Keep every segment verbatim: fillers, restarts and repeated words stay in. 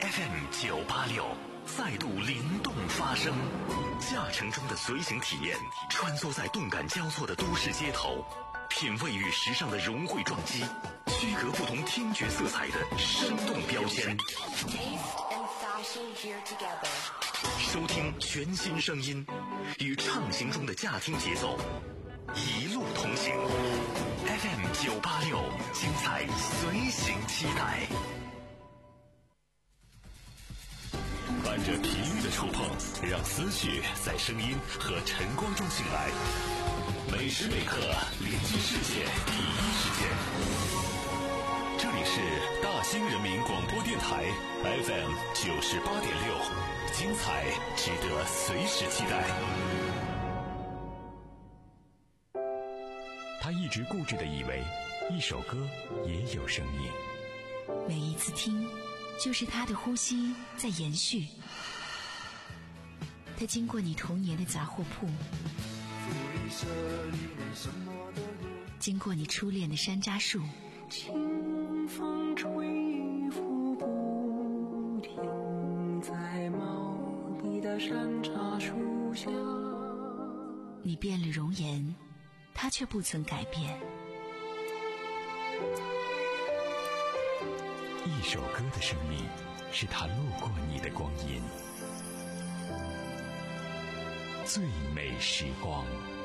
F M 九八六再度灵动发声，驾乘中的随行体验，穿梭在动感交错的都市街头，品味与时尚的融汇撞击，区隔不同听觉色彩的生动标签。收听全新声音，与畅行中的驾听节奏，一路同行。F M 九八六，精彩随行期待。伴着频率的触碰，让思绪在声音和晨光中醒来。每时每刻连接世界第一时间。这里是大兴人民广播电台 F M 九十八点六，精彩值得随时期待。他一直固执地以为，一首歌也有生命。 每一次听，就是他的呼吸在延续。他经过你童年的杂货铺，经过你初恋的山楂树， 清风吹拂不停在茂密的山楂树下。 你变了容颜，他却不曾改变。 一首歌的生命，是他路过你的光阴。最美时光。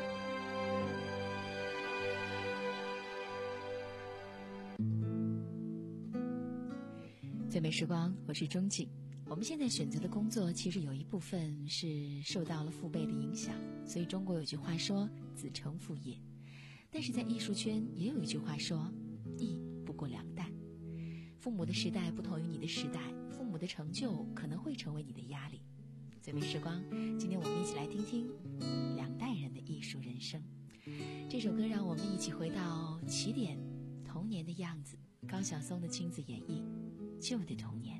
最美时光，我是钟静。我们现在选择的工作，其实有一部分是受到了父辈的影响，所以中国有句话说子承父业。但是在艺术圈也有一句话说，艺不过两代。父母的时代不同于你的时代，父母的成就可能会成为你的压力。最美时光，今天我们一起来听听两代人的艺术人生。这首歌让我们一起回到起点，童年的样子。高晓松的亲自演绎《旧的童年》。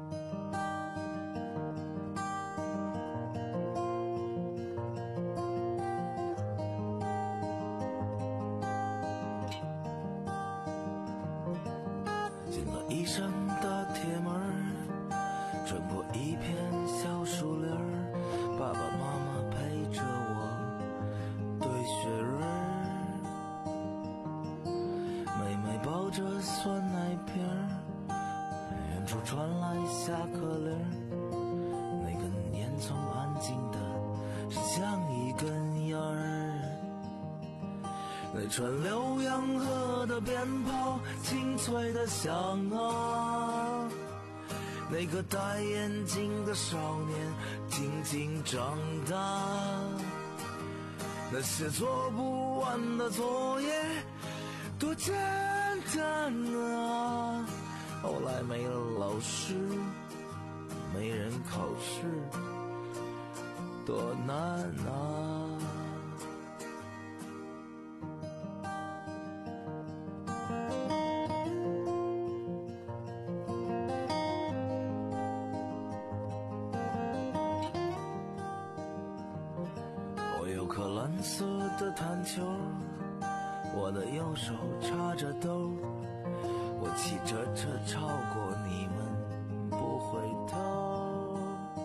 进了一扇大铁门，穿过一片小树林，爸爸妈妈陪着我堆雪人，妹妹抱着酸奶瓶，远处传来下课铃，那根烟囱安静的像一根烟儿，那串浏阳河的鞭炮清脆的响啊，那个戴眼镜的少年静静长大，那些做不完的作业多简单啊，后来没了老师，没人考试，多难啊。蓝色的弹球，我的右手插着兜，我骑着车超过你们不回头。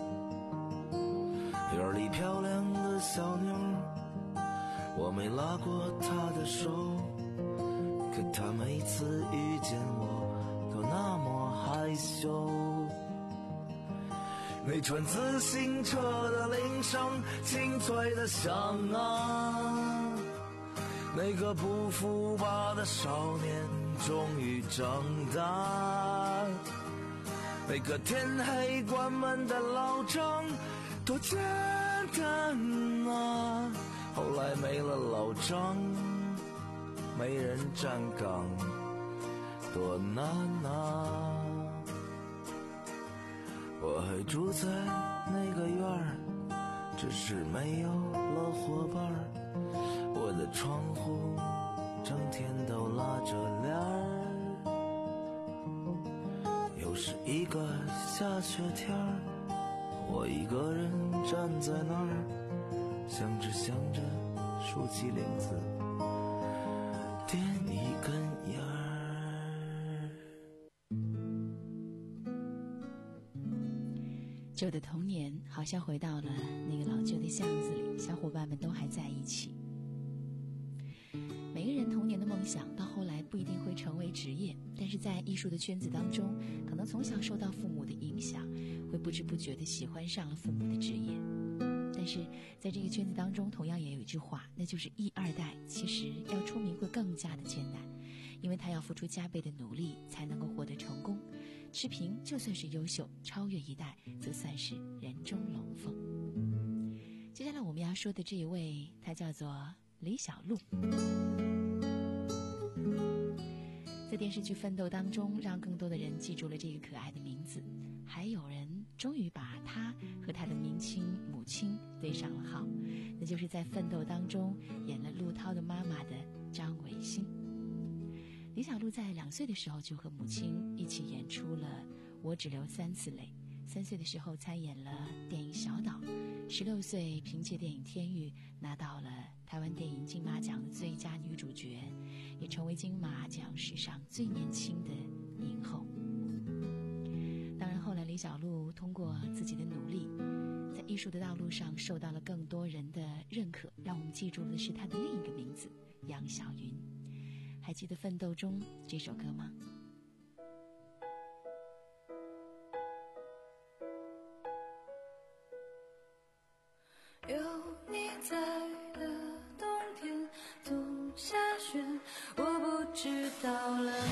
院里漂亮的小妞，我没拉过她的手，可她每次遇见我都那么害羞。那串自行车的铃声清脆的响啊，那个不服吧的少年终于长大，那个天黑关门的老张多简单啊，后来没了老张，没人站岗，多难啊。我还住在那个院儿，只是没有了伙伴儿，我的窗户整天都拉着帘儿，又是一个下雪天儿，我一个人站在那儿，想着想着竖起领子点一根烟儿。 旧的童年好像回到了那个老旧的巷子里，小伙伴们都还在一起。每个人童年的梦想到后来不一定会成为职业，但是在艺术的圈子当中，可能从小受到父母的影响，会不知不觉地喜欢上了父母的职业。但是在这个圈子当中，同样也有一句话，那就是一二代其实要出名会更加的艰难，因为他要付出加倍的努力才能够获得成功。持平就算是优秀，超越一代则算是人中龙凤。接下来我们要说的这一位，他叫做李小璐。在电视剧《奋斗》当中，让更多的人记住了这个可爱的名字，还有人终于把他和他的明亲母亲对上了号，那就是在《奋斗》当中演了陆涛的妈妈的张伟欣。李小璐在两岁的时候就和母亲一起演出了《我只流三次泪》，三岁的时候参演了电影《小岛》，十六岁凭借电影《天域》拿到了台湾电影金马奖的最佳女主角，也成为金马奖史上最年轻的影后。当然后来李小璐通过自己的努力，在艺术的道路上受到了更多人的认可，让我们记住的是她的另一个名字杨晓云。还记得《奋斗》中这首歌吗？ 有你在的冬天总下雪，我不知道了，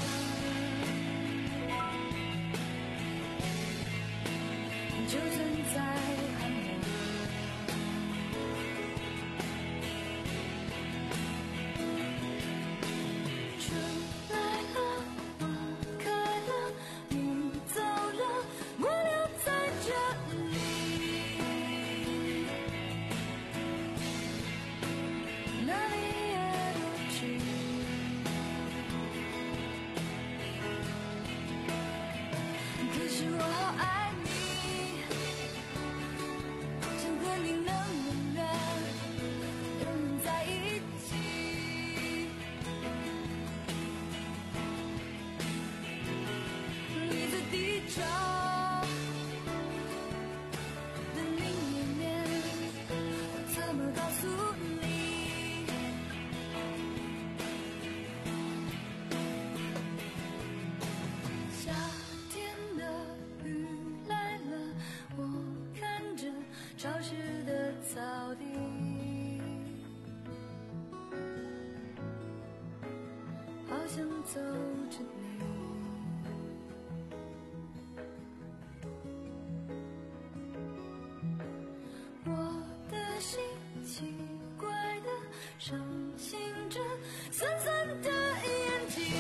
就算在寒冷，春来了，花开了，你走了，我留在这里，哪里也不去。可是我好爱你，想和你能永远永远在一起。你在地球的另一面，我怎么告诉你？夏天的雨来了，我看着潮湿的草地，好想走着你。我的心奇怪的伤心着，酸酸的眼睛，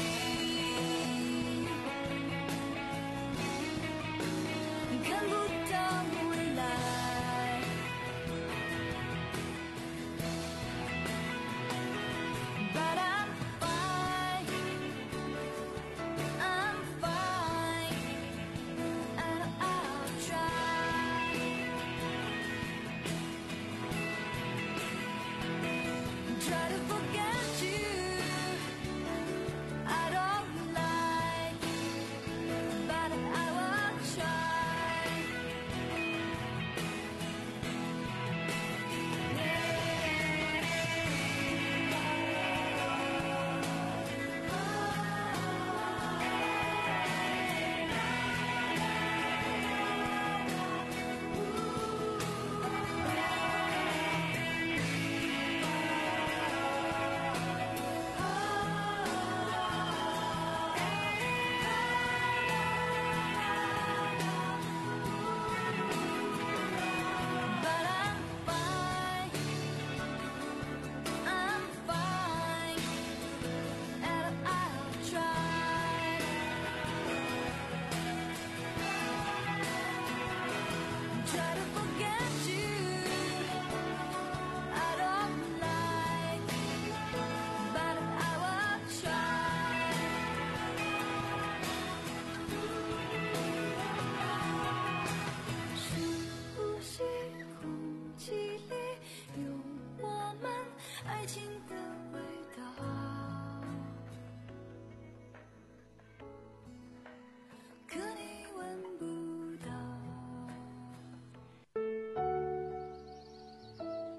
看不到未来。But I'm fine，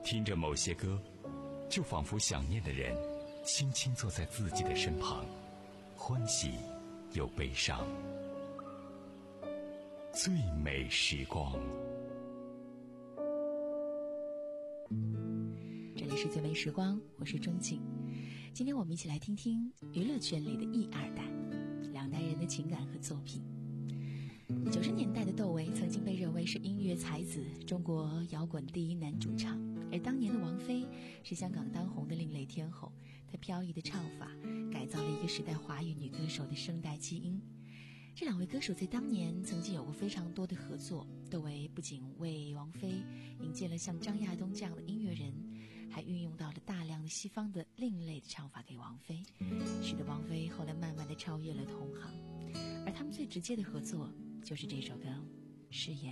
听着某些歌，就仿佛想念的人轻轻坐在自己的身旁，欢喜又悲伤。最美时光， 这里是最美时光，我是钟静。今天我们一起来听听娱乐圈里的一二代，两代人的情感和作品。九十年代的窦唯曾经被认为是音乐才子，中国摇滚第一男主唱，而当年的王菲是香港当红的另类天后，她飘逸的唱法改造了一个时代华语女歌手的声带基因。这两位歌手在当年曾经有过非常多的合作，窦唯不仅为王菲引荐了像张亚东这样的音乐人，还运用到了大量的西方的另类的唱法给王菲，使得王菲后来慢慢的超越了同行。而他们最直接的合作就是这首歌《誓言》。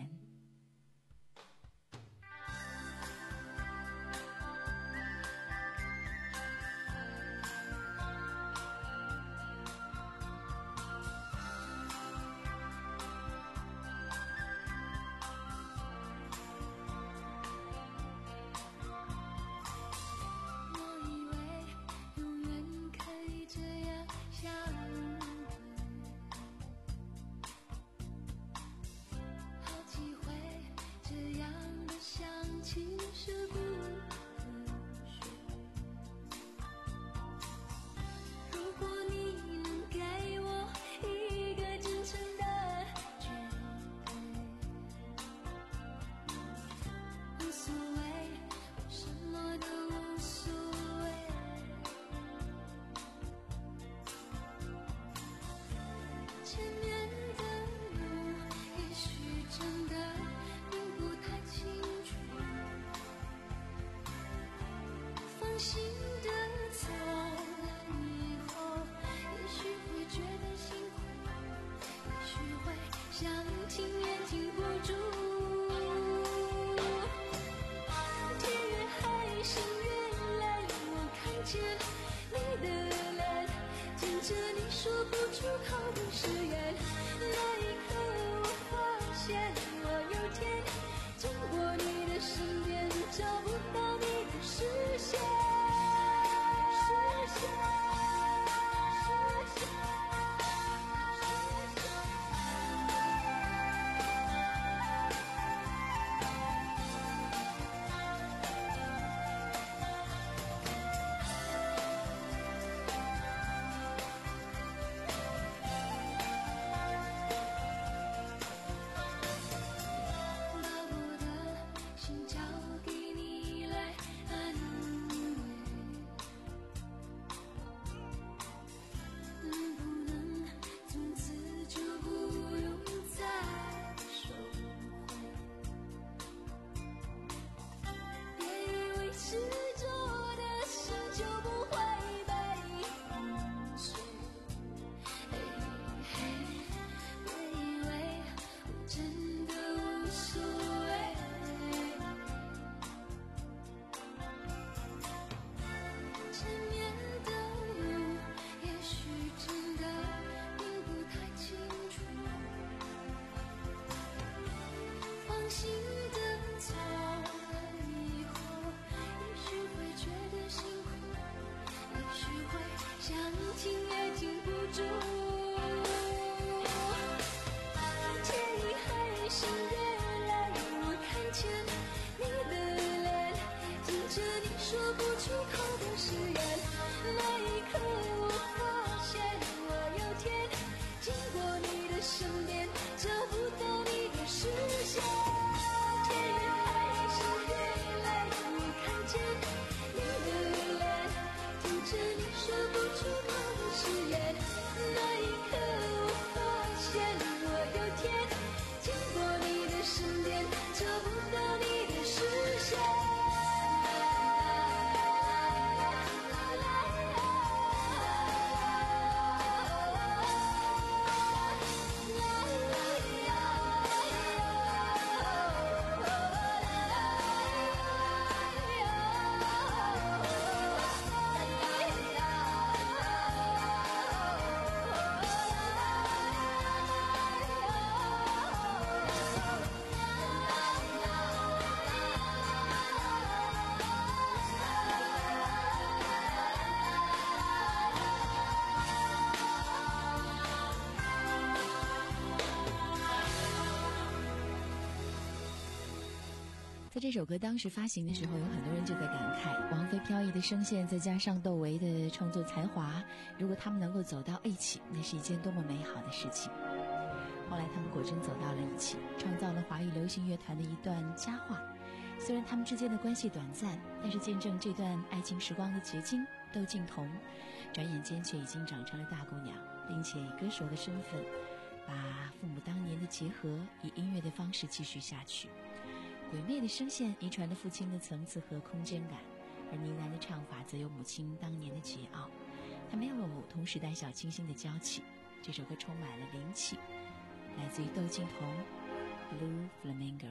心的走了以后，也许会觉得辛苦，也许会想停也停不住。天越黑，心越累，我看见你的脸，听着你说不出口的誓言。那一刻我发现，我有天经过你的身边，找不到你的视线。 在这首歌当时发行的时候，有很多人就在感慨，王菲飘逸的声线再加上窦唯的创作才华，如果他们能够走到一起，那是一件多么美好的事情。后来他们果真走到了一起，创造了华语流行乐坛的一段佳话。虽然他们之间的关系短暂，但是见证这段爱情时光的结晶窦靖童转眼间却已经长成了大姑娘，并且以歌手的身份把父母当年的结合以音乐的方式继续下去。鬼魅的声线遗传了父亲的层次和空间感，而呢喃的唱法则有母亲当年的桀骜。他没有同时代小清新的娇气，这首歌充满了灵气，来自于窦靖童 Blue Flamingo。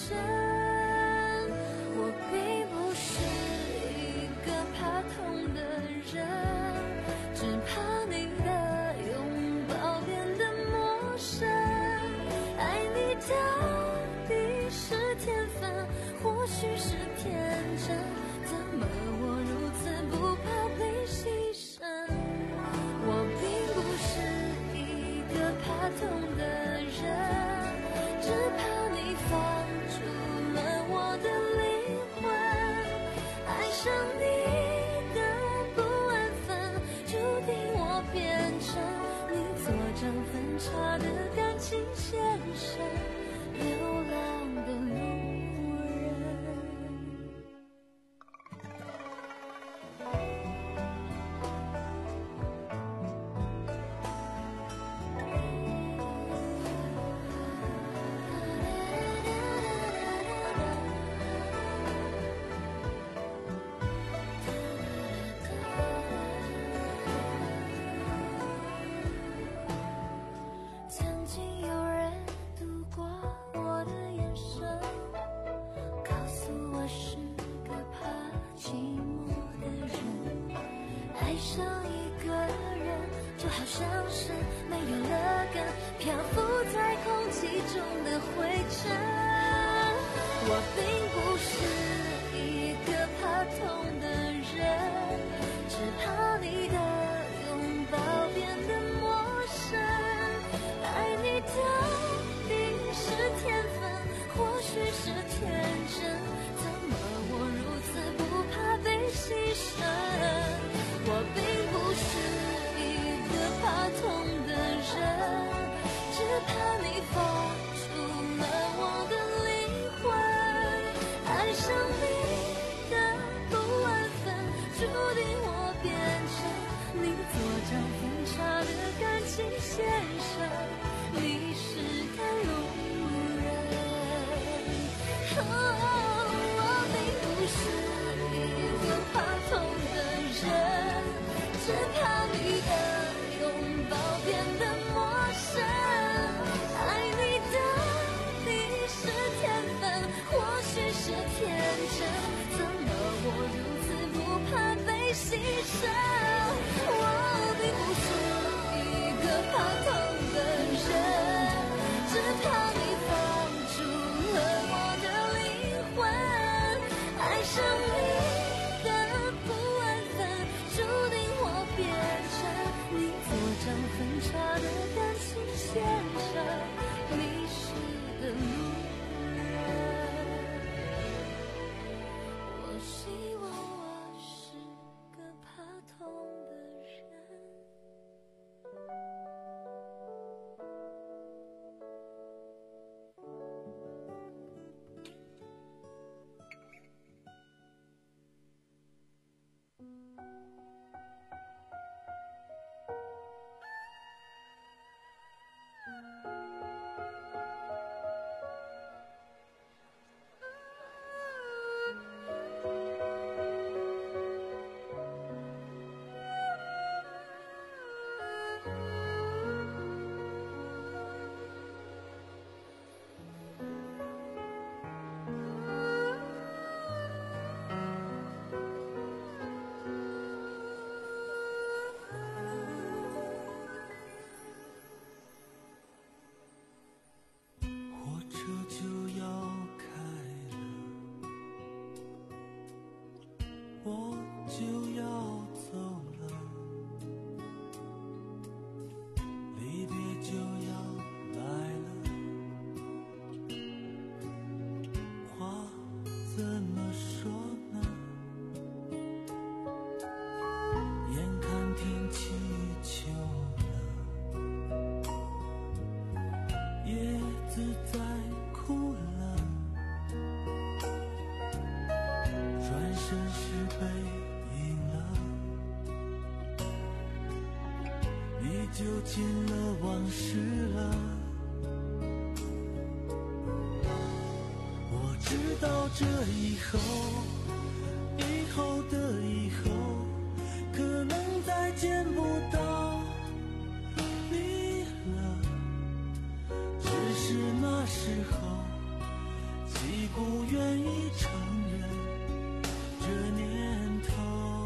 我并不是一个怕痛的许是天真，怎么我如此不怕被牺牲？我并不是一个怕痛的人，只怕你放逐了我的灵魂。爱上你的不安分，注定我变成你做张分岔的感情先生，流浪的路人。曾经有人读过我的眼神，告诉我是个怕寂寞的人。爱上一个人，就好像是没有了根，漂浮在空气中的灰尘。我并不是一个怕痛的人，只怕你的拥抱变得陌生。爱你到底是天分，或许是天真，怎么我如此不怕被牺牲？我并不是一个怕痛的人，只怕你放逐了我的灵魂。爱上你的不安分，注定我变成你做张分岔的感情先生，你是个路人。哦，我并不是一个怕痛的人，只怕你的拥抱变得陌生。爱你到底是天分，或许是天真，怎么我如此不怕被牺牲？我并不是一个怕痛的人，只怕你放逐了我的灵魂。爱上你的不安分，注定我变成你做张分岔的感情先生，你是个路人。我希望我是个怕痛的人。 火车就要开了，我就要走了，离别就要来了，话怎么说呢？眼看天气秋了，叶子在哭了，转身是背影了，你就进了往事了。我知道这以后，以后的以后，可能再见不到你了。只是那时候，既不愿意承认这年头。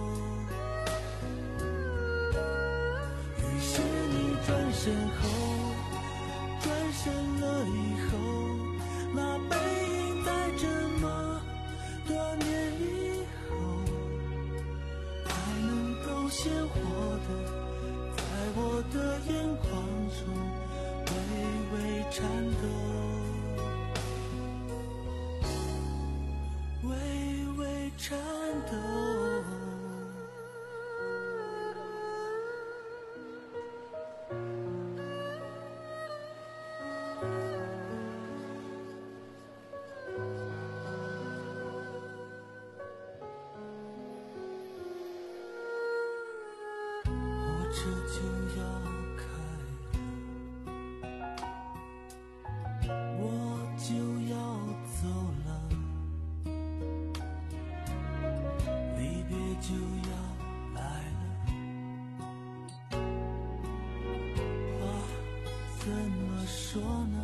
于是你转身后，转身了以后，那背影再怎么多年以后还能够鲜活的在我的眼眶中微微颤抖，微微颤抖。这就要开了，我就要走了，离别就要来了。话怎么说呢？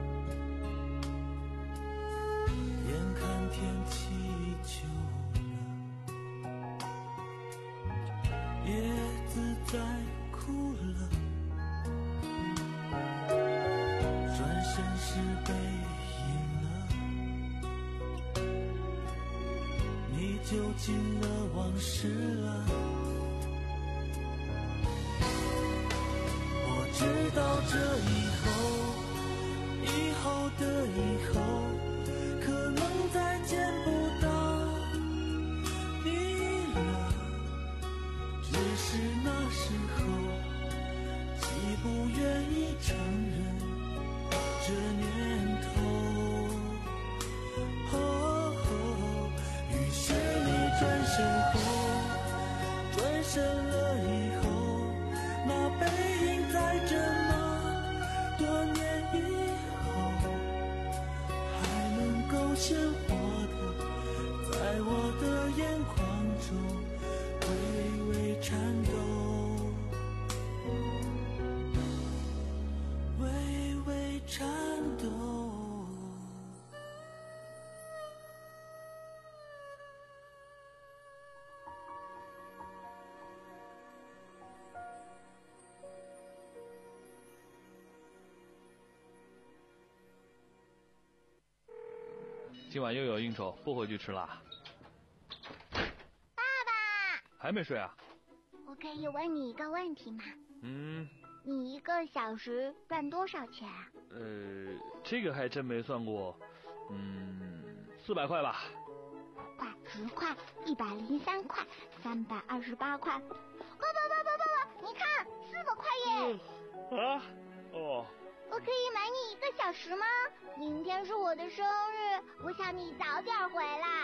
眼看天气秋了，叶子在哭了，转身是背影了，你就进了往事了。我知道这以后，以后的以后，可能再见不到你了。只是那时候，既不愿意承认这念头，哦哦，于是你转身后，转身了以后，那背影在这么多年以后，还能够鲜活的在我的眼眶中微微颤抖，微微颤抖。 今晚又有应酬，不回去吃啦。 爸爸， 还没睡啊？ 我可以问你一个问题吗？ 嗯。 你一个小时赚多少钱啊？ 呃，这个还真没算过。嗯，四百块吧。 五块、十块、一百零三块、三百二十八块。爸爸爸爸爸爸，你看，四百块耶！ 嗯、啊？哦。 我可以买你一个小时吗？明天是我的生日，我想你早点回来。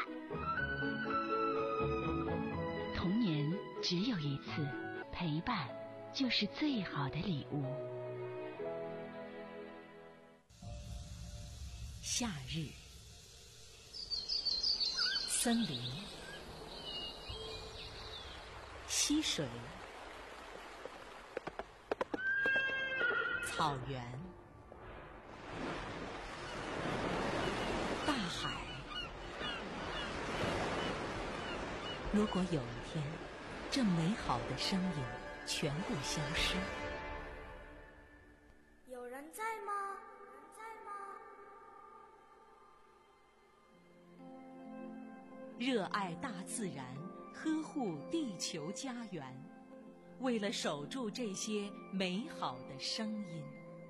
童年只有一次，陪伴就是最好的礼物。夏日，森林，溪水，草原，大海。如果有一天，这美好的声音全部消失， 有人在吗？在吗？ 热爱大自然，呵护地球家园，为了守住这些美好的声音。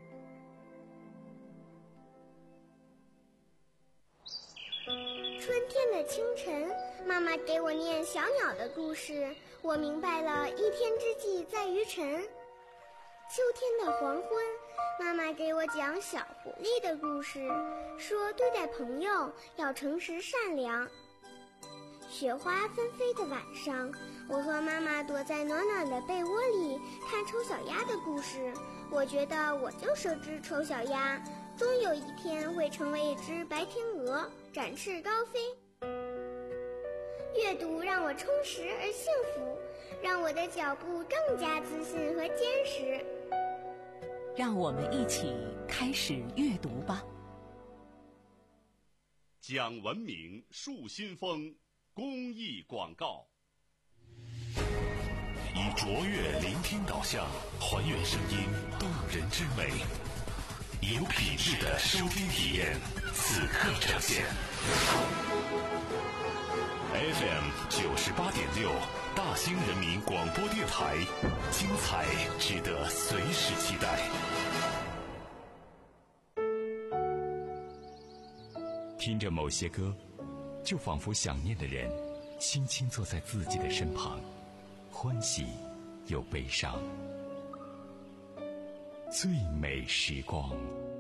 春天的清晨，妈妈给我念小鸟的故事，我明白了一天之计在于晨。秋天的黄昏，妈妈给我讲小狐狸的故事，说对待朋友要诚实善良。雪花纷飞的晚上，我和妈妈躲在暖暖的被窝里看丑小鸭的故事，我觉得我就是只丑小鸭，终有一天会成为一只白天鹅，展翅高飞。阅读让我充实而幸福，让我的脚步更加自信和坚实。 让我们一起开始阅读吧。 讲文明树新风公益广告，以卓越聆听导向，还原声音动人之美，以有品质的收听体验， 此刻呈现。F M 九十八点六，大兴人民广播电台，精彩值得随时期待。 听着某些歌，就仿佛想念的人轻轻坐在自己的身旁，欢喜又悲伤。最美时光。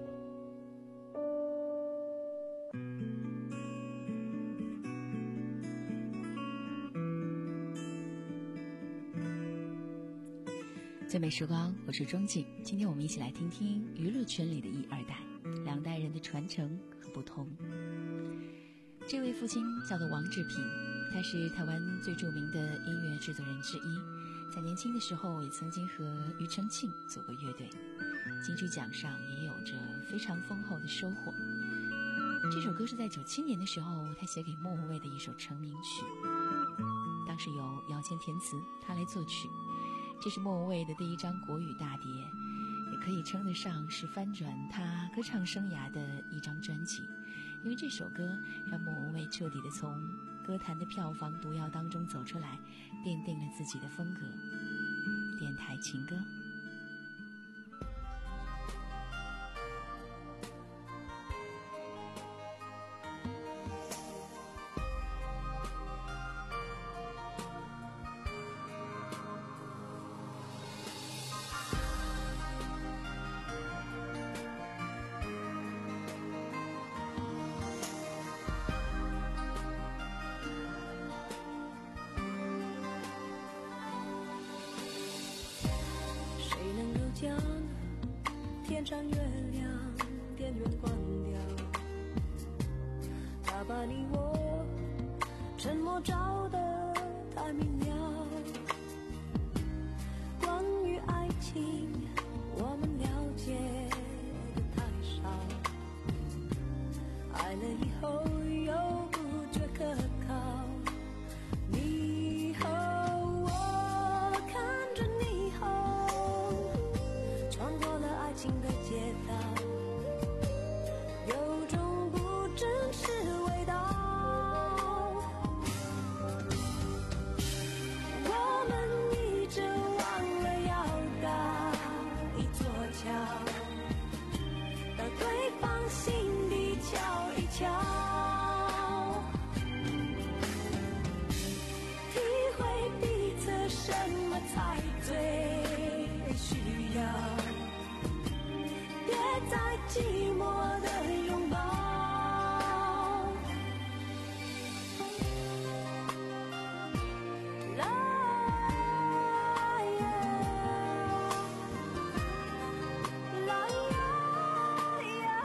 最美时光，我是钟静。今天我们一起来听听娱乐圈里的一二代，两代人的传承和不同。这位父亲叫做王志平，他是台湾最著名的音乐制作人之一，在年轻的时候也曾经和庾澄庆组过乐队，金曲奖上也有着非常丰厚的收获。这首歌是在九七年的时候他写给莫文蔚的一首成名曲，当时由姚谦填词，他来作曲。这是莫文蔚的第一张国语大碟，也可以称得上是翻转他歌唱生涯的一张专辑。因为这首歌让莫文蔚彻底的从歌坛的票房毒药当中走出来，奠定了自己的风格，电台情歌。 将天上月亮电源关掉，他把你我沉默照得太明了。关于爱情我们了解的太少，爱了以后又不觉可靠。你和我看着霓虹穿过了爱情的街道，有种不真实味道。我们一直忘了要搭一座桥，到对方心底瞧一瞧，体会彼此什么才最需要，别再寂寞的拥抱。啦呀啦呀呀，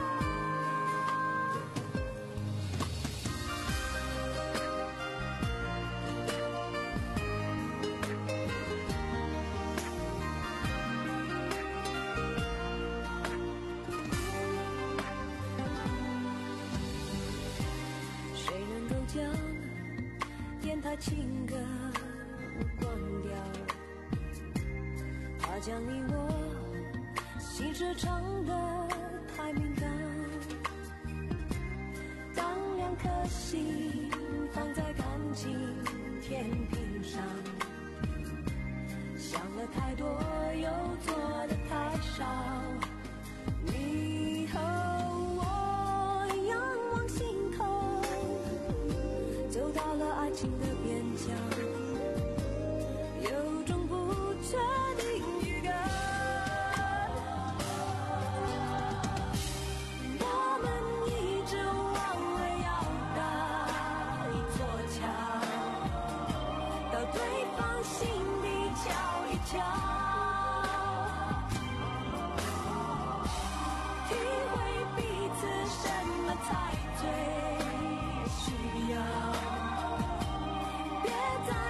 谁能够将电台情歌关掉？他将你我心事唱得太敏感，当两颗心放在感情天平上，想了太多又做得太少。你和我仰望星空，走到了爱情的边疆，有种不确定预感。我们一直忘了要搭一座桥，到对方心底瞧一瞧，体会彼此什么才最需要，别再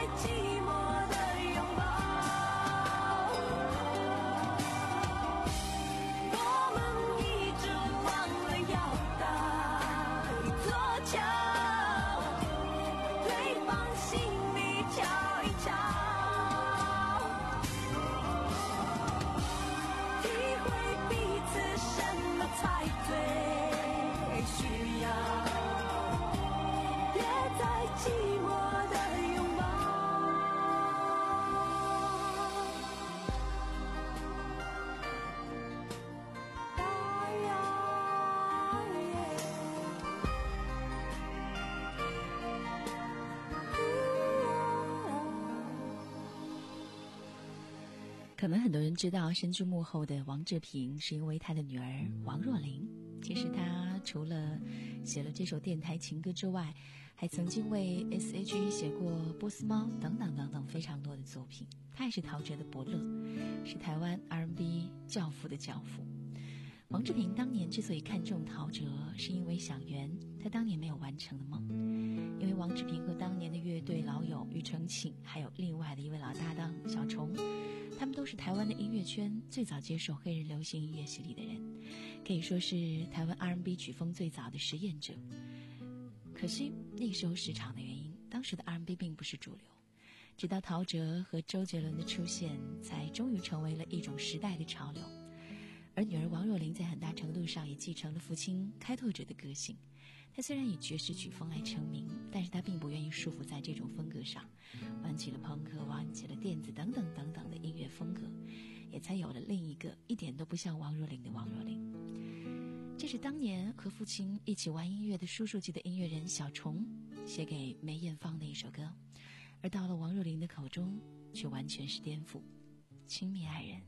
可能很多人知道身居幕后的王志平是因为他的女儿王若琳。其实他除了写了这首电台情歌之外，还曾经为 S H E 写过《波斯猫》等等等等非常多的作品。他也是陶喆的伯乐，是台湾 R and B 教父的教父。王志平当年之所以看中陶喆，是因为想圆他当年没有完成的梦。因为王志平和当年的乐队老友庾澄庆，还有另外的一位老搭档小虫，他们都是台湾的音乐圈最早接受黑人流行音乐洗礼的人，可以说是台湾 R and B 曲风最早的实验者。可惜那个时候市场的原因，当时的 R and B 并不是主流，直到陶喆和周杰伦的出现，才终于成为了一种时代的潮流。而女儿王若琳在很大程度上也继承了父亲开拓者的个性。她虽然以爵士曲风来成名，但是她并不愿意束缚在这种风格上，玩起了朋克，玩起了电子等等等等的音乐风格，也才有了另一个一点都不像王若琳的王若琳。这是当年和父亲一起玩音乐的叔叔级的音乐人小虫写给梅艳芳的一首歌，而到了王若琳的口中却完全是颠覆。亲密爱人，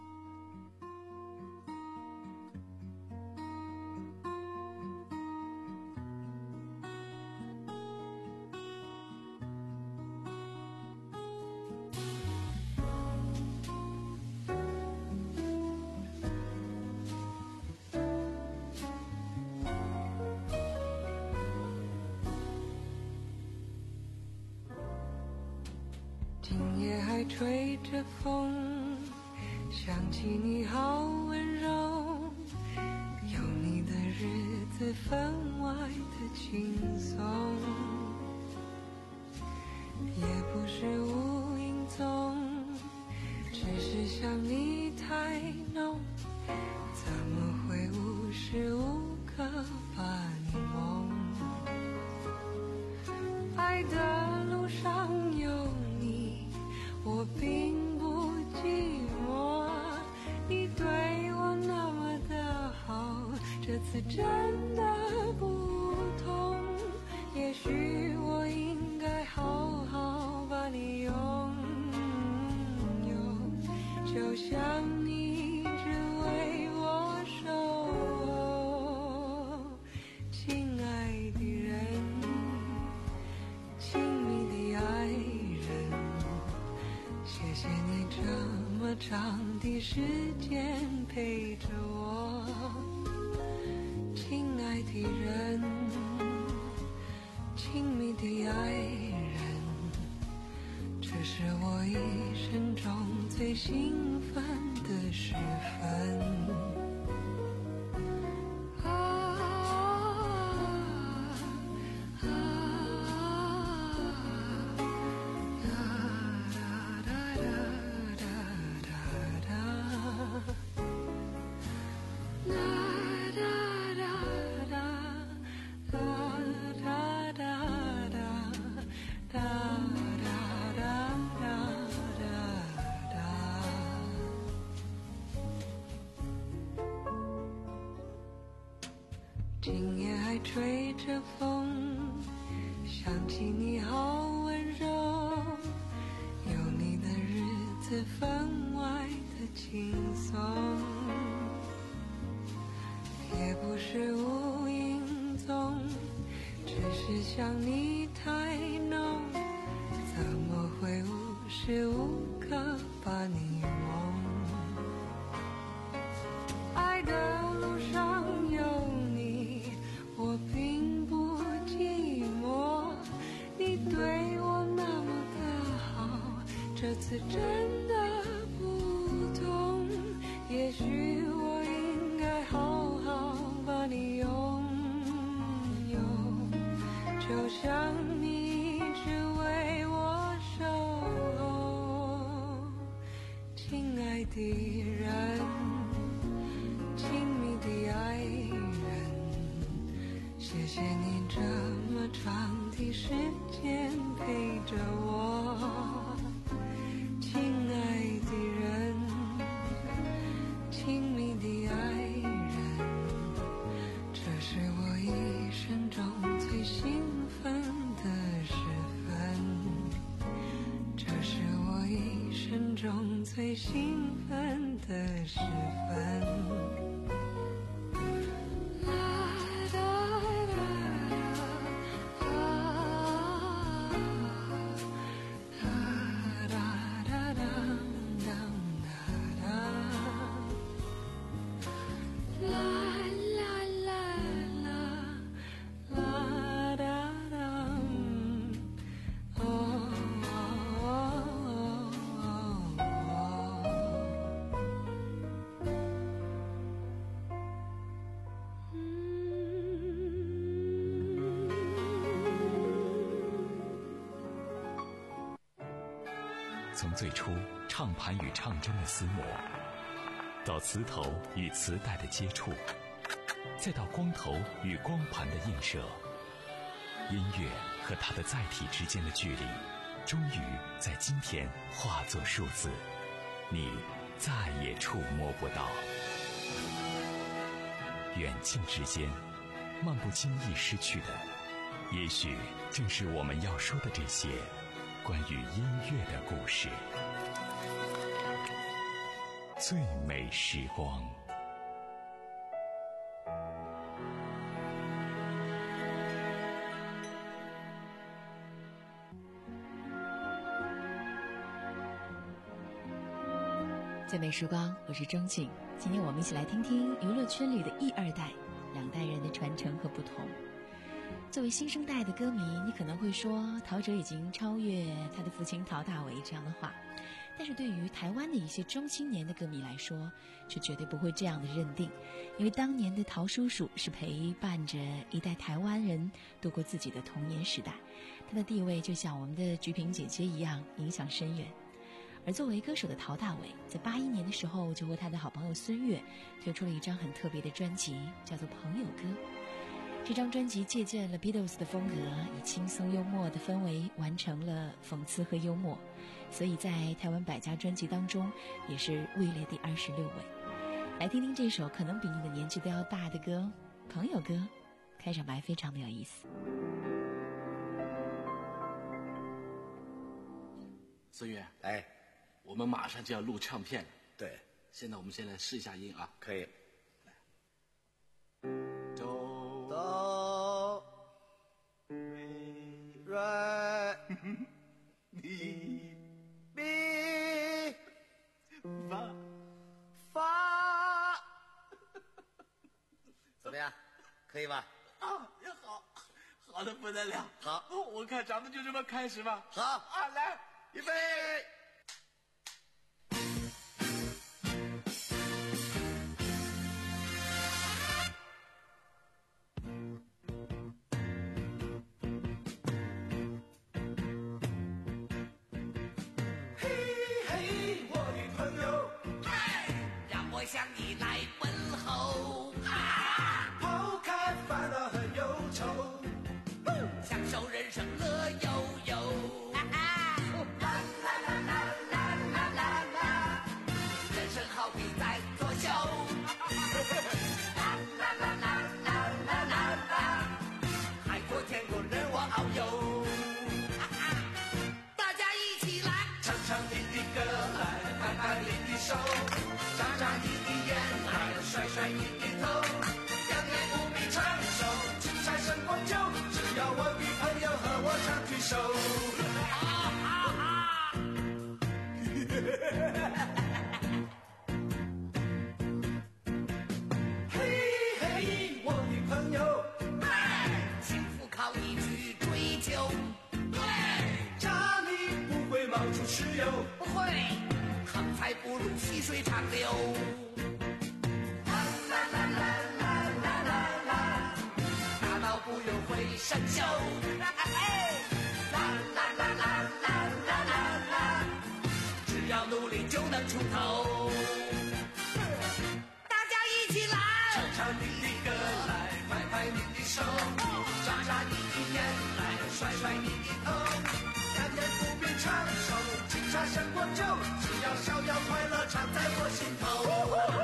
吹着风，想起你好温柔，有你的日子分外的轻松，也不是无影踪，只是想你太浓，怎么会无时无刻把你梦？爱的路上有我并不寂寞，你对我那么的好，这次真的不同，也许我应该好好把你拥有，就像你只为我守候，亲爱的人，亲密的爱人，谢谢你这么长的时间陪着我，亲爱的人，亲密的爱人，这是我一生中最兴奋的时分。今夜还吹着风，想起你好温柔，有你的日子分外的轻松，也不是无影踪，只是想你太浓，怎么会无时无刻把你梦？爱的路上有你，我并不寂寞，你对我那么的好，这次真的不同，也许我应该好好把你拥有，就像你只为我守候，亲爱的人，亲密的爱人，谢谢你这么长的时间陪着我，亲爱的人，亲密的爱人，这是我一生中最兴奋的时分，这是我一生中最最兴奋的时分。 从最初唱盘与唱针的厮磨，到磁头与磁带的接触，再到光头与光盘的映射，音乐和它的载体之间的距离，终于在今天化作数字，你再也触摸不到。远近之间，漫不经意失去的，也许正是我们要说的这些关于音乐的故事。最美时光。 最美时光，我是钟景。今天我们一起来听听娱乐圈里的一二代两代人的传承和不同。作为新生代的歌迷，你可能会说陶喆已经超越他的父亲陶大伟这样的话，但是对于台湾的一些中青年的歌迷来说，是绝对不会这样的认定，因为当年的陶叔叔是陪伴着一代台湾人度过自己的童年时代，他的地位就像我们的菊萍姐姐一样影响深远。而作为歌手的陶大伟，在八一年的时候就和他的好朋友孙悦推出了一张很特别的专辑，叫做《朋友歌》。这张专辑借鉴了 Beatles 的风格，以轻松幽默的氛围完成了讽刺和幽默，所以在台湾百家专辑当中也是位列第二十六位。来听听这首可能比你的年纪都要大的歌《朋友歌》，开场白非常的有意思。 孙悦， 哎， 我们马上就要录唱片了。 对， 现在我们先来试一下音啊。 可以。 哆哆咪来咪咪发发，怎么样？可以吧？ 啊，也好，好的不得了。 好， 我看咱们就这么开始吧。 好啊，来， 预备。 向你来问候， 抛开烦恼和忧愁， 享受人生乐悠悠。啦啦啦啦啦啦啦啦，人生好比在作秀。啦啦啦啦啦啦啦啦，海阔天空任我遨游。大家一起来， 唱唱你的歌来，拍拍你的手。眨眨你的眼，还有甩甩你的头，两眼无比长寿，青菜胜过酒，只要我的朋友和我唱句首。嘿嘿，我的朋友， 幸福靠你去追求。 对，家里不会冒出石油， 不会。横财不如细水长流，啦啦啦啦啦啦啦啦，大脑不用会生锈，啦啦啦啦啦啦啦啦，只要努力就能出头。大家一起来， 唱唱你的歌来，拍拍你的手，眨眨你的眼来，甩甩你的头，两眼不必长寿，青茶胜过酒。只要逍遥快乐常在我心头。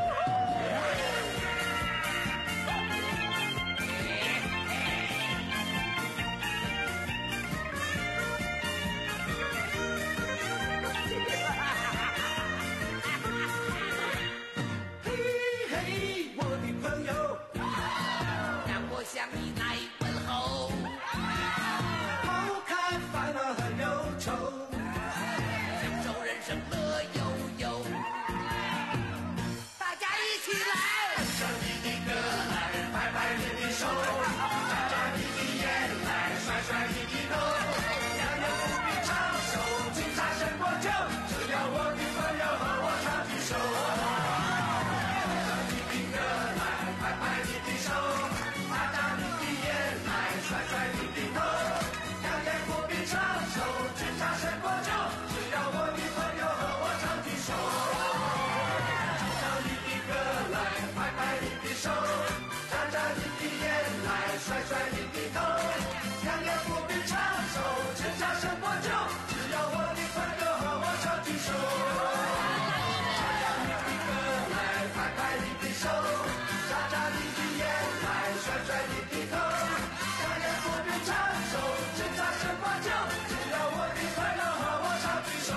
甩甩你的头，两眼不必长寿，剩下什么酒？只要我的快乐和我唱几首。唱唱你的歌来，拍拍你的手，眨眨你的眼来，甩甩你的头，两眼不必长寿，剩下什么酒？只要我的快乐和我唱几首。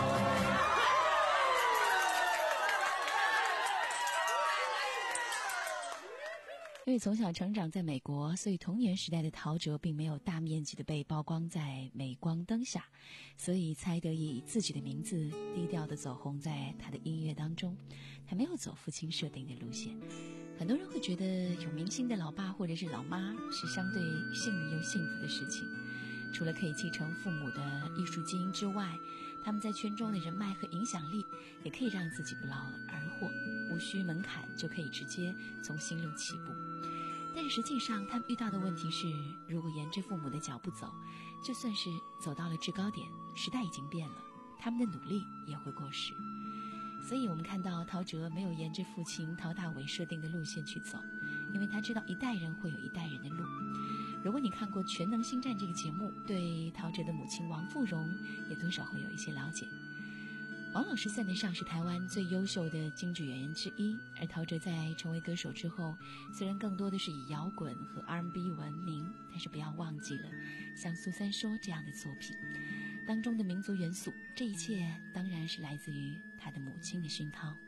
因为从小成长在美国，所以童年时代的陶喆并没有大面积的被曝光在镁光灯下，所以才得以自己的名字低调的走红在他的音乐当中。他没有走父亲设定的路线。很多人会觉得有明星的老爸或者是老妈是相对幸运又幸福的事情，除了可以继承父母的艺术基因之外，他们在圈中的人脉和影响力也可以让自己不劳而获，无需门槛就可以直接从新路起步。但是实际上他们遇到的问题是，如果沿着父母的脚步走，就算是走到了制高点，时代已经变了，他们的努力也会过时。所以我们看到陶喆没有沿着父亲陶大伟设定的路线去走，因为他知道一代人会有一代人的路。如果你看过《全能星战》这个节目，对陶喆的母亲王富荣也多少会有一些了解。王老师算得上是台湾最优秀的京剧演员之一，而陶喆在成为歌手之后，虽然更多的是以摇滚和 R and B 闻名，但是不要忘记了像苏三说这样的作品当中的民族元素，这一切当然是来自于他的母亲的熏陶。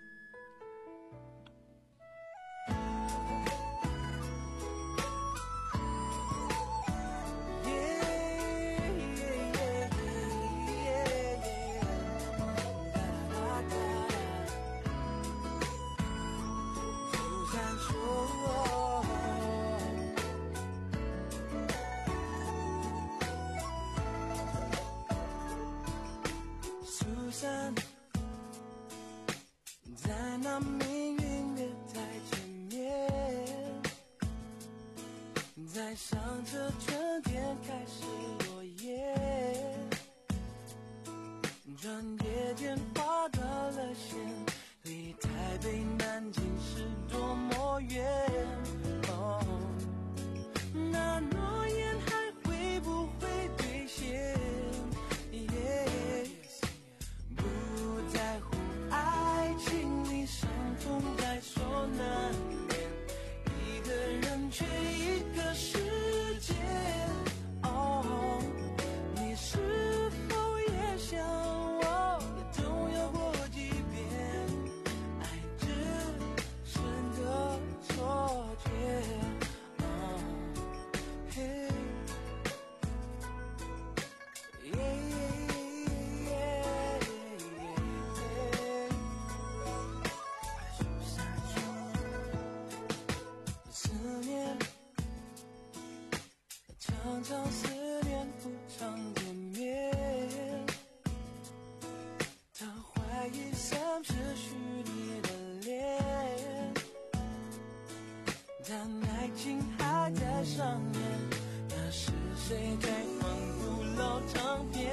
在那命运的台前面，在上着春天开始落叶，转眼间划断了线，离台北南京是多么远。哦，那诺言还会不会兑现？不在乎爱情里伤痛在所难免，一个人却一个世界。哦，你是否也像我，也总有过几遍爱只是个错觉。哦，嘿，常常思念不常见面，他怀疑像是虚拟的脸，但爱情还在上演，那是谁在放古老唱片？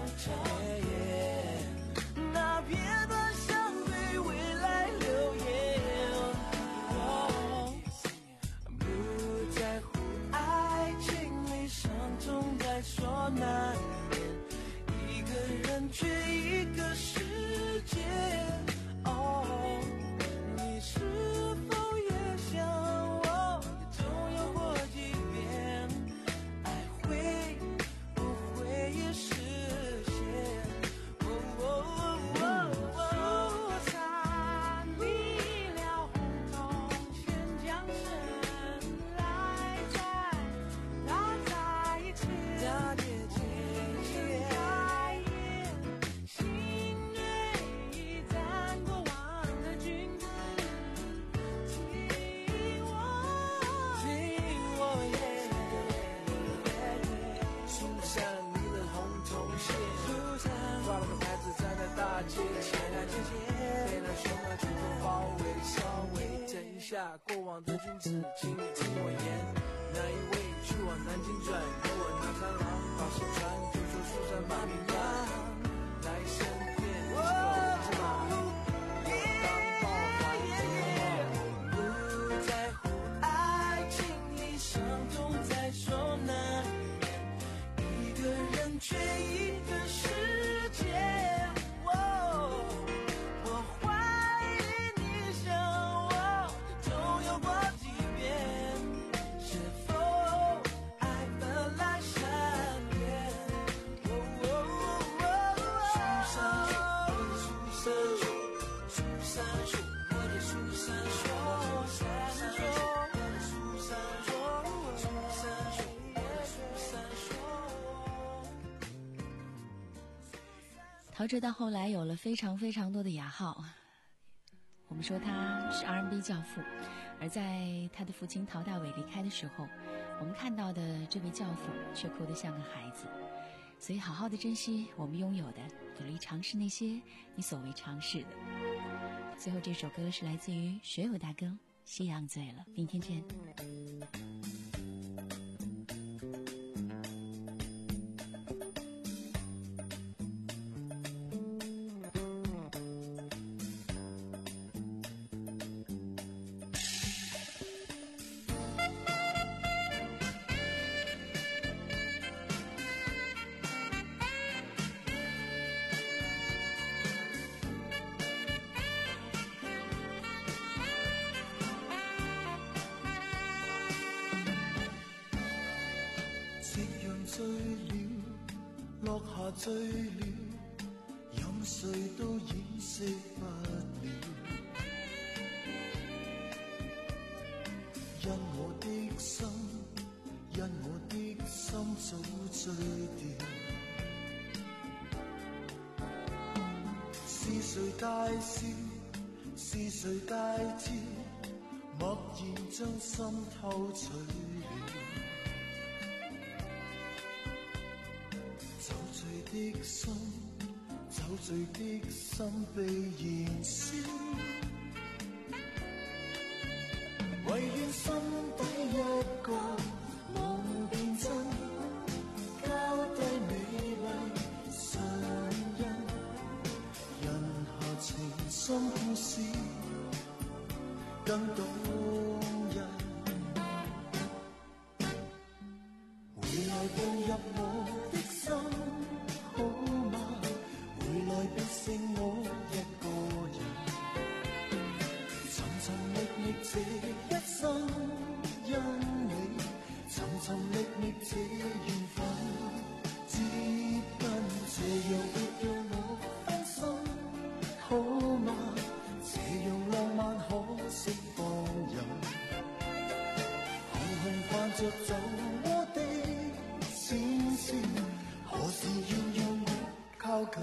那片段像对未来留言。哦，不在乎爱情里伤痛在所难免，一个人却一个世界。哦，你是否也像我，也总有过几遍爱会不会也实现？哦哦哦哦，参你了红铜线将身来在那在一起，那在一起，在夜心蕊已沾过往的君子，听我，听我耶，树上立了红铜线，树上挂了个牌子站在大街前，被那凶恶群众包围包围。等一下，过往的君子，请你听我言，哪一位去往南京转？有我拿螳螂把手传，就说树上把名扬，来身边走之马，当炮还不在乎爱情里伤痛陶喆到后来有了非常非常多的雅号，我们说他是 R and B 教父，而在他的父亲陶大伟离开的时候，我们看到的这位教父却哭得像个孩子。所以好好的珍惜我们拥有的，努力尝试那些你所谓尝试的。最后这首歌是来自于学友大哥《夕阳醉了》，明天见。 醉了，落下醉了，任谁都掩饰不了。因我的心，因我的心早醉掉。是谁大笑？是谁大叫？默然将心偷取了。的心，酒醉的心被燃烧，唯愿心底一个梦變真，交低美麗唇印，人下情深故事更動人，回來步入我的心。好嗎？回來別剩我一個人，尋尋覓覓這一生，因你尋尋覓覓這緣分，接近這樣別讓我分心，好嗎？這樣浪漫可釋放人，紅紅伴着酒窩的淺笑。何時願讓我靠近？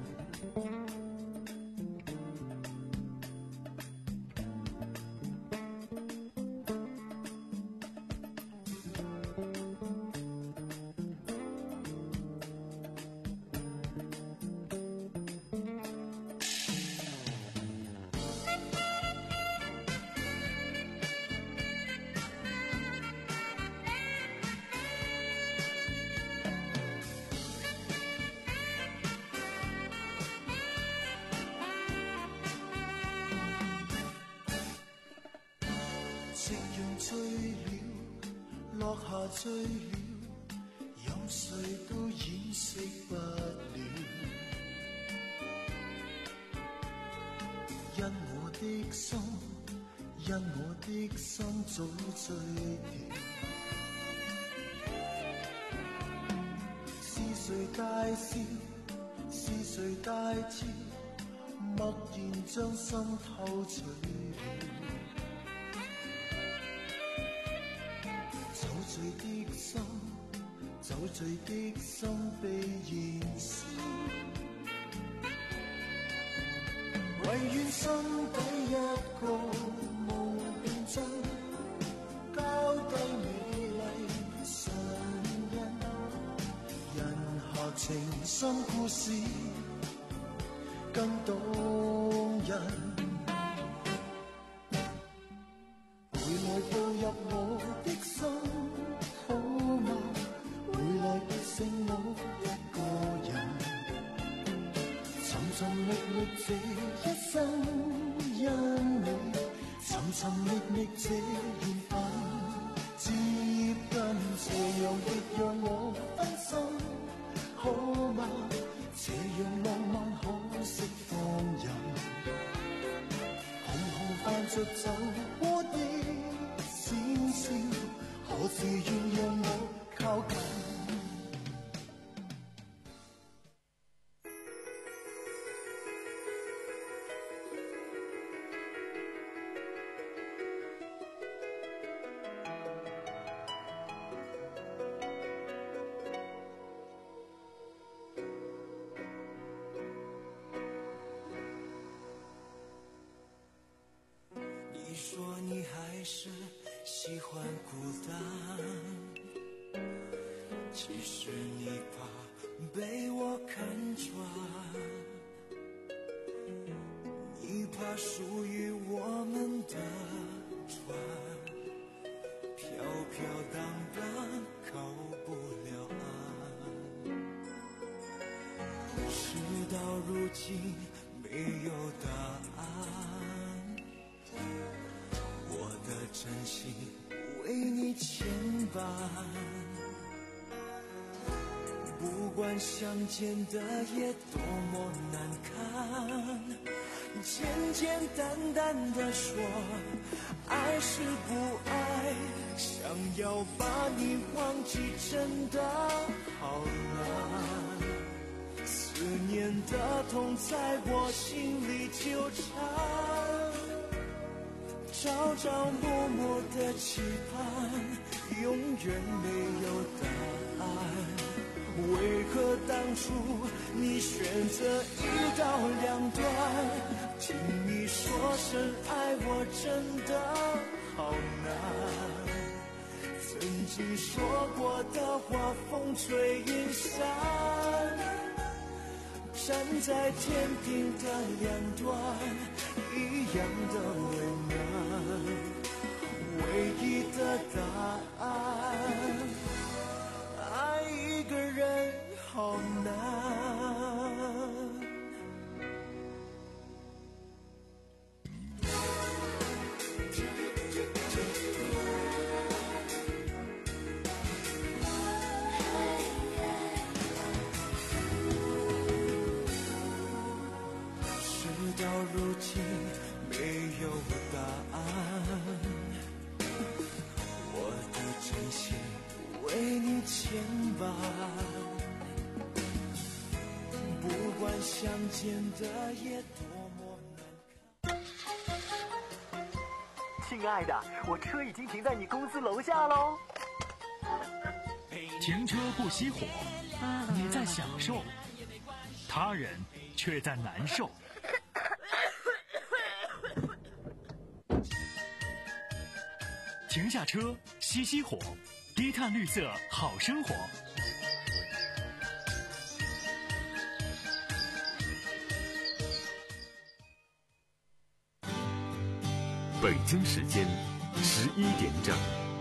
夕陽醉了，落下醉了，任誰都掩飾不了。因我的心，因我的心早醉掉。是誰大笑？是誰大叫？默然將心偷取了。酒醉的心，酒醉的心被燃燒，唯願心底一個夢變真，交低美麗唇印，人下情深故事更動人。回來步入我的心，好嗎？回來別剩我一個人，尋尋覓覓這一生，因你尋尋覓覓這緣分，接近這樣亦讓我分心，好嗎？這樣浪漫可釋放人，紅紅伴着酒窩的淺笑，何時願讓我靠近？ 喜欢孤单，其实你怕被我看穿，你怕属于我们的船飘飘荡荡靠不了岸，事到如今没有答案，我的真心为你牵绊，不管相见的夜多么难堪，简简单单的说爱是不爱，想要把你忘记真的好难，思念的痛在我心里纠缠，朝朝暮暮的期盼永远没有答案，为何当初你选择一刀两断，听你说声爱我真的好难，曾经说过的话风吹云散，站在天平的两端一样的为难，唯一的答案，爱一个人好难。事到如今没有答案，我的真心为你牵绊，不管相见的夜多么难看。 亲爱的，我车已经停在你公司楼下喽。 停车不熄火，你在享受，他人却在难受。停下车，熄熄火，低碳绿色好生活。 北京时间十一点整。